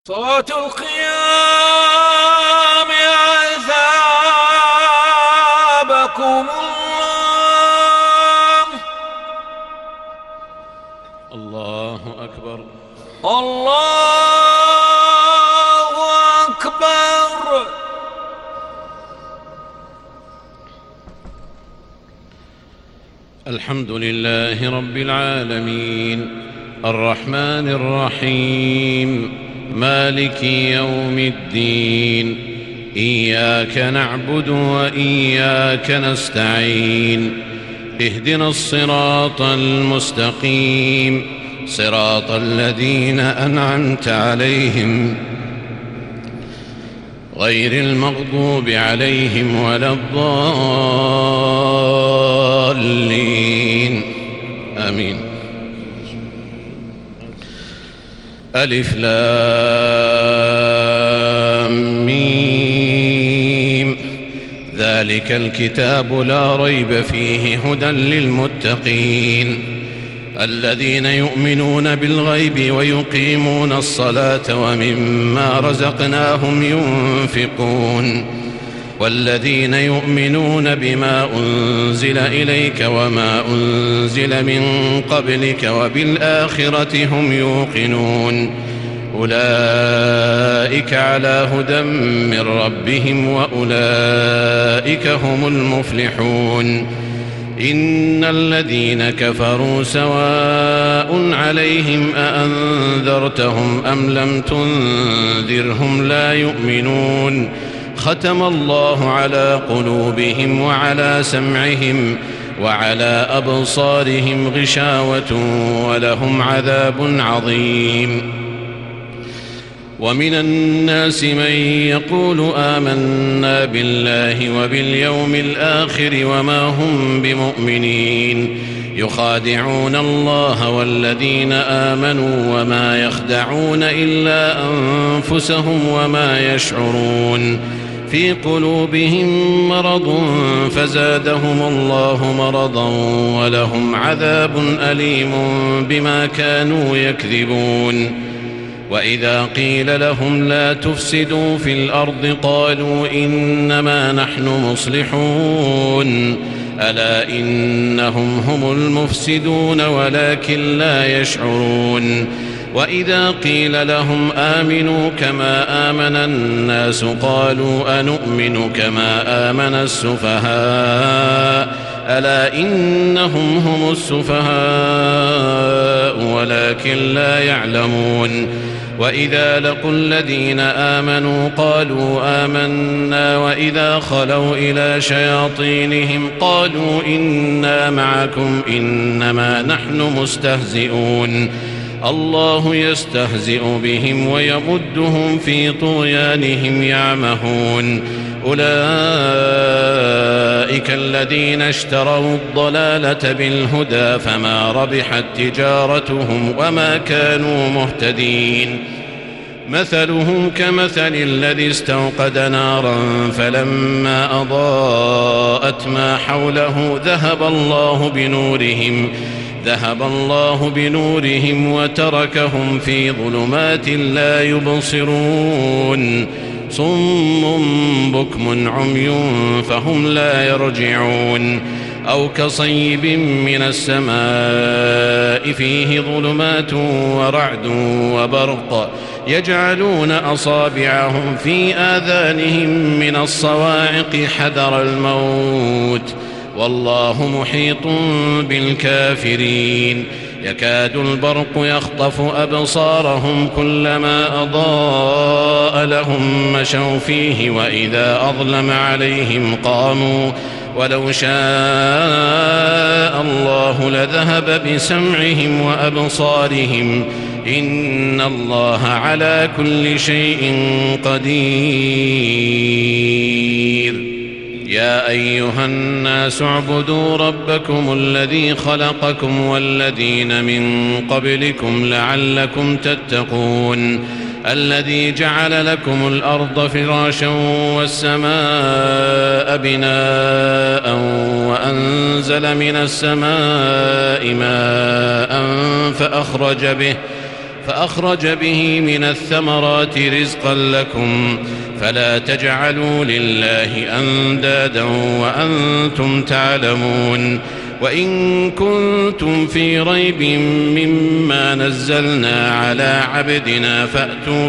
صلاة القيام أثابكم الله. الله أكبر. الله أكبر. الحمد لله رب العالمين الرحمن الرحيم مالك يوم الدين. إياك نعبد وإياك نستعين. اهدنا الصراط المستقيم صراط الذين أنعمت عليهم غير المغضوب عليهم ولا الضالين آمين. ألف لام ميم. ذلك الكتاب لا ريب فيه هدى للمتقين الذين يؤمنون بالغيب ويقيمون الصلاة ومما رزقناهم ينفقون والذين يؤمنون بما أنزل إليك وما أنزل من قبلك وبالآخرة هم يوقنون أولئك على هدى من ربهم وأولئك هم المفلحون. إن الذين كفروا سواء عليهم أأنذرتهم أم لم تنذرهم لا يؤمنون. ختم الله على قلوبهم وعلى سمعهم وعلى أبصارهم غشاوة ولهم عذاب عظيم. ومن الناس من يقول آمنا بالله وباليوم الآخر وما هم بمؤمنين يخادعون الله والذين آمنوا وما يخدعون إلا أنفسهم وما يشعرون. في قلوبهم مرض فزادهم الله مرضا ولهم عذاب أليم بما كانوا يكذبون. وإذا قيل لهم لا تفسدوا في الأرض قالوا إنما نحن مصلحون ألا إنهم هم المفسدون ولكن لا يشعرون. وإذا قيل لهم آمنوا كما آمن الناس قالوا أنؤمن كما آمن السفهاء ألا إنهم هم السفهاء ولكن لا يعلمون. وإذا لقوا الذين آمنوا قالوا آمنا وإذا خلوا إلى شياطينهم قالوا إنا معكم إنما نحن مستهزئون. الله يستهزئ بهم ويمدهم في طغيانهم يعمهون. أولئك الذين اشتروا الضلالة بالهدى فما ربحت تجارتهم وما كانوا مهتدين. مثلهم كمثل الذي استوقد نارا فلما أضاءت ما حوله ذهب الله بنورهم وتركهم في ظلمات لا يبصرون. صم بكم عمي فهم لا يرجعون. أو كصيب من السماء فيه ظلمات ورعد وبرق يجعلون أصابعهم في آذانهم من الصواعق حذر الموت والله محيط بالكافرين. يكاد البرق يخطف أبصارهم كلما أضاء لهم مشوا فيه وإذا أظلم عليهم قاموا ولو شاء الله لذهب بسمعهم وأبصارهم إن الله على كل شيء قدير. يا أيها الناس اعبدوا ربكم الذي خلقكم والذين من قبلكم لعلكم تتقون. الذي جعل لكم الأرض فراشا والسماء بناء وأنزل من السماء ماء فأخرج به من الثمرات رزقا لكم فلا تجعلوا لله أندادا وأنتم تعلمون وإن كنتم في ريب مما نزلنا على عبدنا فأتوا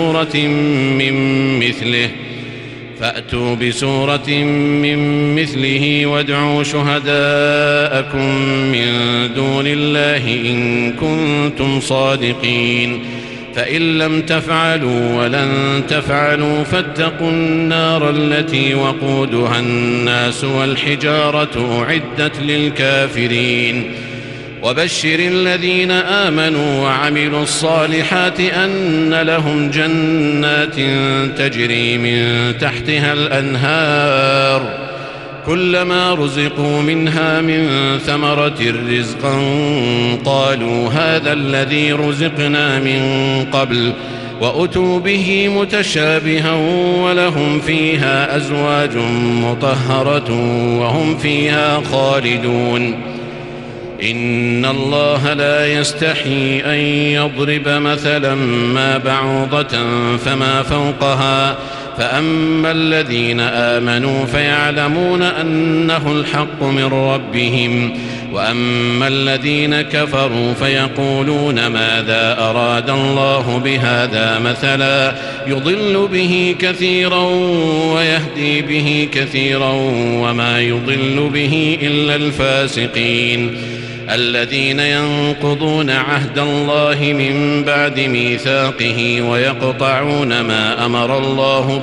بسورة من مثله وادعوا شهداءكم من دون الله إن كنتم صادقين فإن لم تفعلوا ولن تفعلوا فاتقوا النار التي وقودها الناس والحجارة أعدت للكافرين وبشر الذين آمنوا وعملوا الصالحات أن لهم جنات تجري من تحتها الأنهار كلما رزقوا منها من ثمرة رزقا قالوا هذا الذي رزقنا من قبل وأتوا به متشابها ولهم فيها أزواج مطهرة وهم فيها خالدون إن الله لا يستحي أن يضرب مثلا ما بعوضة فما فوقها فأما الذين آمنوا فيعلمون أنه الحق من ربهم وأما الذين كفروا فيقولون ماذا أراد الله بهذا مثلا يضل به كثيرا ويهدي به كثيرا وما يضل به إلا الفاسقين الذين ينقضون عهد الله من بعد ميثاقه ويقطعون ما أمر الله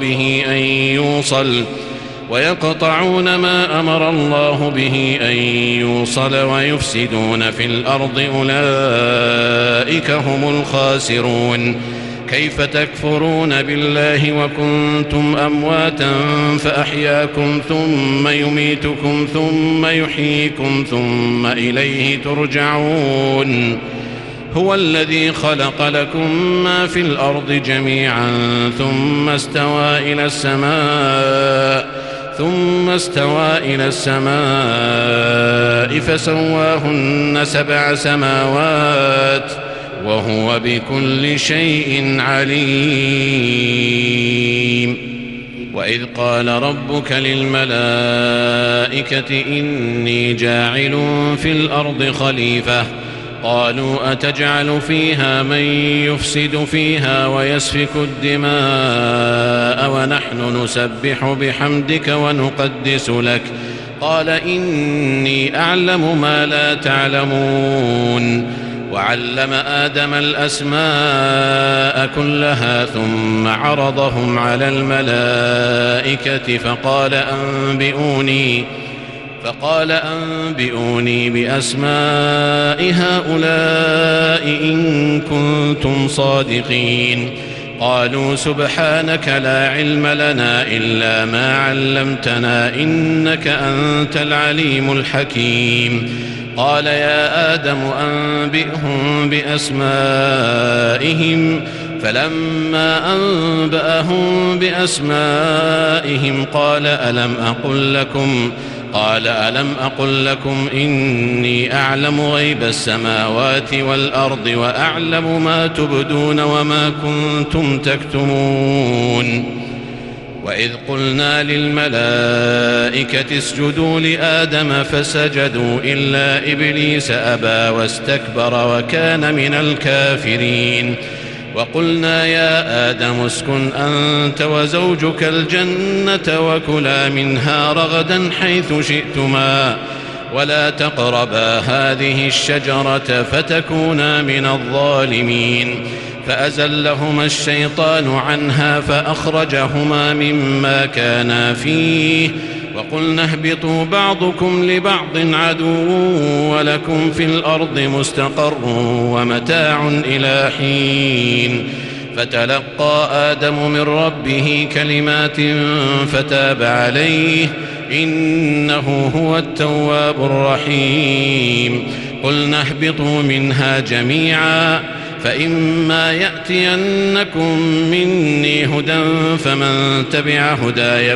به أن يوصل ويفسدون في الأرض أولئك هم الخاسرون كيف تكفرون بالله وكنتم أمواتا فأحياكم ثم يميتكم ثم يحييكم ثم إليه ترجعون هو الذي خلق لكم ما في الأرض جميعا ثم استوى إلى السماء فسواهن 7 سماوات وهو بكل شيء عليم وإذ قال ربك للملائكة إني جاعل في الأرض خليفة قالوا أتجعل فيها من يفسد فيها ويسفك الدماء ونحن نسبح بحمدك ونقدس لك قال إني أعلم ما لا تعلمون وعلم آدم الأسماء كلها ثم عرضهم على الملائكة فقال أنبئوني بأسماء هؤلاء إن كنتم صادقين قالوا سبحانك لا علم لنا إلا ما علمتنا إنك أنت العليم الحكيم قال يا آدم أنبئهم بأسمائهم فلما أنبأهم بأسمائهم قال ألم أقل لكم إني أعلم غيب السماوات والأرض وأعلم ما تبدون وما كنتم تكتمون وإذ قلنا للملائكة اسجدوا لآدم فسجدوا إلا إبليس أبى واستكبر وكان من الكافرين وقلنا يا آدم اسكن أنت وزوجك الجنة وكلا منها رغدا حيث شئتما ولا تقربا هذه الشجرة فتكونا من الظالمين فأزلهما الشيطان عنها فأخرجهما مما كانا فيه وقلنا اهبطوا بعضكم لبعض عدو ولكم في الأرض مستقر ومتاع إلى حين فتلقى آدم من ربه كلمات فتاب عليه إنه هو التواب الرحيم قلنا اهبطوا منها جميعا فإما يأتينكم مني هدى فمن تبع هداي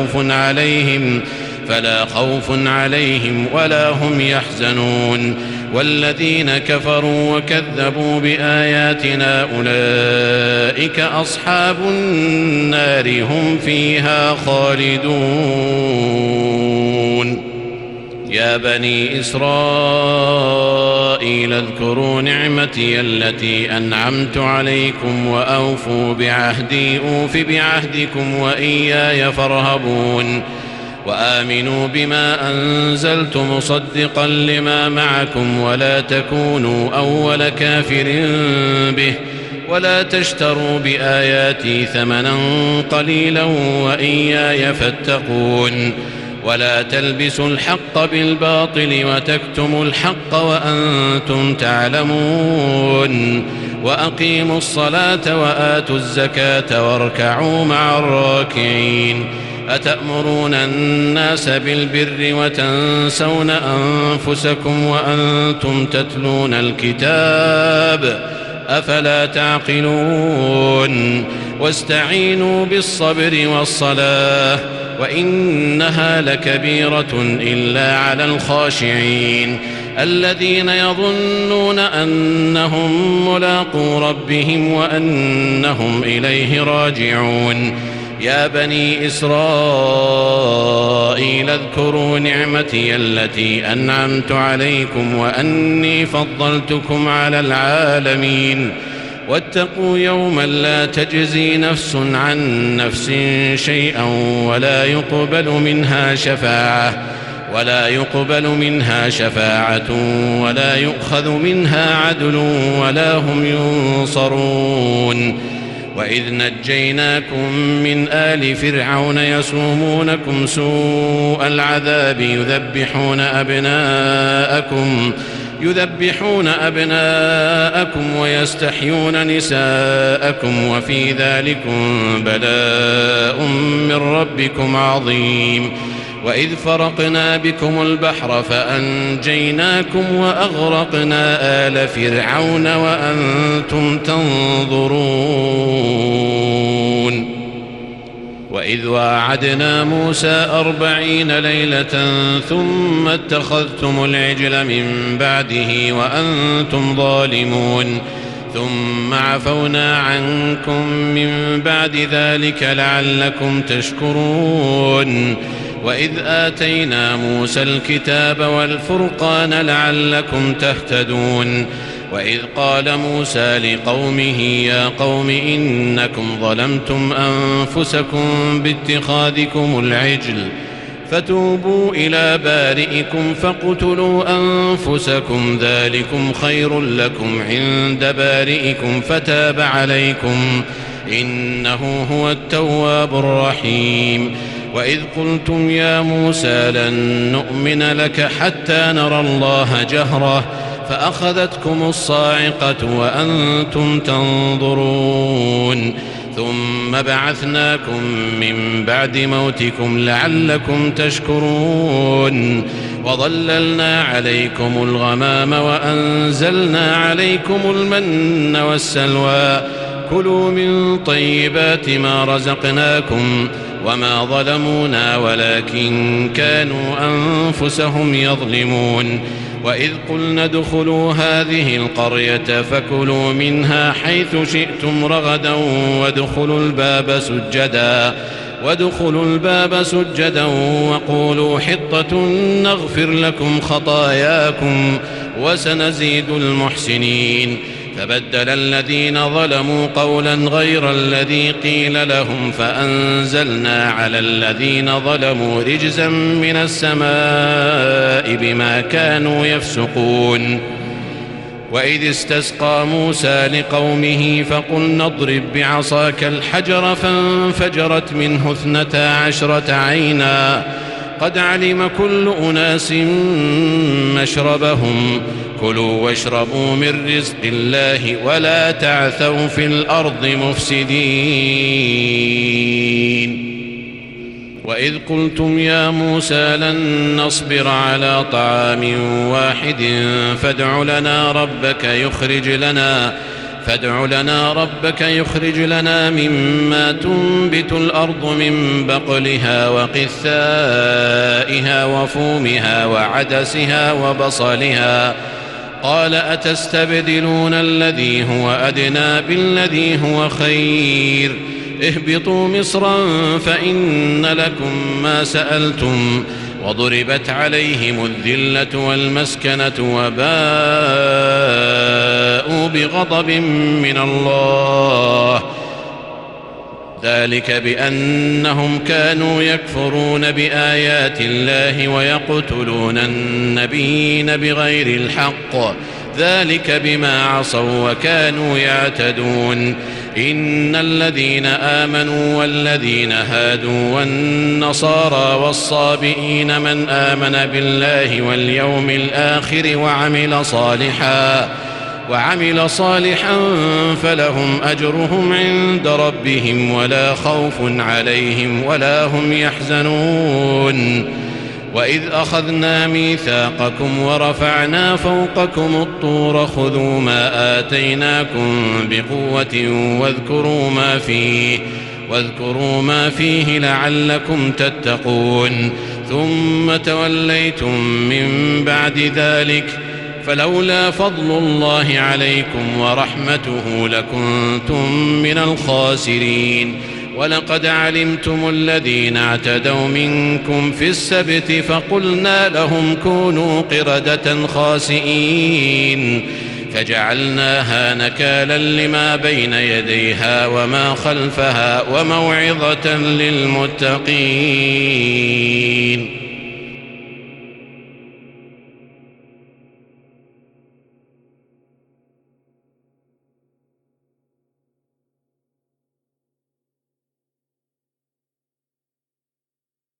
فلا خوف عليهم ولا هم يحزنون والذين كفروا وكذبوا بآياتنا أولئك أصحاب النار هم فيها خالدون. يا بني إسرائيل اذكروا نعمتي التي أنعمت عليكم وأوفوا بعهدي أوف بعهدكم وإياي فارهبون. وآمنوا بما أنزلت مصدقا لما معكم ولا تكونوا أول كافر به ولا تشتروا بآياتي ثمنا قليلا وإياي فاتقون. ولا تلبسوا الحق بالباطل وتكتموا الحق وأنتم تعلمون. وأقيموا الصلاة وآتوا الزكاة واركعوا مع الراكعين. أتأمرون الناس بالبر وتنسون أنفسكم وأنتم تتلون الكتاب أفلا تعقلون. واستعينوا بالصبر والصلاة وإنها لكبيرة إلا على الخاشعين الذين يظنون أنهم ملاقو ربهم وأنهم إليه راجعون. يا بني إسرائيل اذكروا نعمتي التي أنعمت عليكم وأني فضلتكم على العالمين. واتقوا يوما لا تجزي نفس عن نفس شيئا ولا يقبل منها شفاعة ولا يؤخذ منها عدل ولا هم ينصرون. وإذ نجيناكم من آل فرعون يسومونكم سوء العذاب يذبحون أبناءكم ويستحيون نساءكم وفي ذلكم بلاء من ربكم عظيم. وإذ فرقنا بكم البحر فأنجيناكم وأغرقنا آل فرعون وأنتم تنظرون. وإذ واعدنا موسى 40 ليلة ثم اتخذتم العجل من بعده وأنتم ظالمون ثم عفونا عنكم من بعد ذلك لعلكم تشكرون. وإذ آتينا موسى الكتاب والفرقان لعلكم تهتدون. وإذ قال موسى لقومه يا قوم إنكم ظلمتم أنفسكم باتخاذكم العجل فتوبوا إلى بارئكم فاقتلوا أنفسكم ذلكم خير لكم عند بارئكم فتاب عليكم إنه هو التواب الرحيم. وإذ قلتم يا موسى لن نؤمن لك حتى نرى الله جهرة فأخذتكم الصاعقة وأنتم تنظرون ثم بعثناكم من بعد موتكم لعلكم تشكرون. وظللنا عليكم الغمام وأنزلنا عليكم المن والسلوى كلوا من طيبات ما رزقناكم وما ظلمونا ولكن كانوا أنفسهم يظلمون. وإذ قلنا ادخلوا هذه القرية فكلوا منها حيث شئتم رغدا وادخلوا الباب سجدا وقولوا حطة نغفر لكم خطاياكم وسنزيد المحسنين. فبدل الذين ظلموا قولا غير الذي قيل لهم فأنزلنا على الذين ظلموا رجزا من السماء بما كانوا يفسقون. وإذ استسقى موسى لقومه فقلنا اضرب بعصاك الحجر فانفجرت منه 12 عينا قد علم كل أناس مشربهم كلوا واشربوا من رزق الله ولا تعثوا في الأرض مفسدين. وإذ قلتم يا موسى لن نصبر على طعام واحد فادع لنا ربك يخرج لنا مما تنبت الأرض من بقلها وقثائها وفومها وعدسها قال أتستبدلون الذي هو أدنى بالذي هو خير اهبطوا مصرا فإن لكم ما سألتم وضربت عليهم الذلة والمسكنة وباءوا بغضب من الله ذلك بأنهم كانوا يكفرون بآيات الله ويقتلون النبيين بغير الحق ذلك بما عصوا وكانوا يعتدون إن الذين آمنوا والذين هادوا والنصارى والصابئين من آمن بالله واليوم الآخر وعمل صالحا فلهم أجرهم عند ربهم ولا خوف عليهم ولا هم يحزنون وإذ أخذنا ميثاقكم ورفعنا فوقكم الطور خذوا ما آتيناكم بقوة واذكروا ما فيه لعلكم تتقون ثم توليتم من بعد ذلك فلولا فضل الله عليكم ورحمته لكنتم من الخاسرين ولقد علمتم الذين اعتدوا منكم في السبت فقلنا لهم كونوا قردة خاسئين فجعلناها نكالا لما بين يديها وما خلفها وموعظة للمتقين.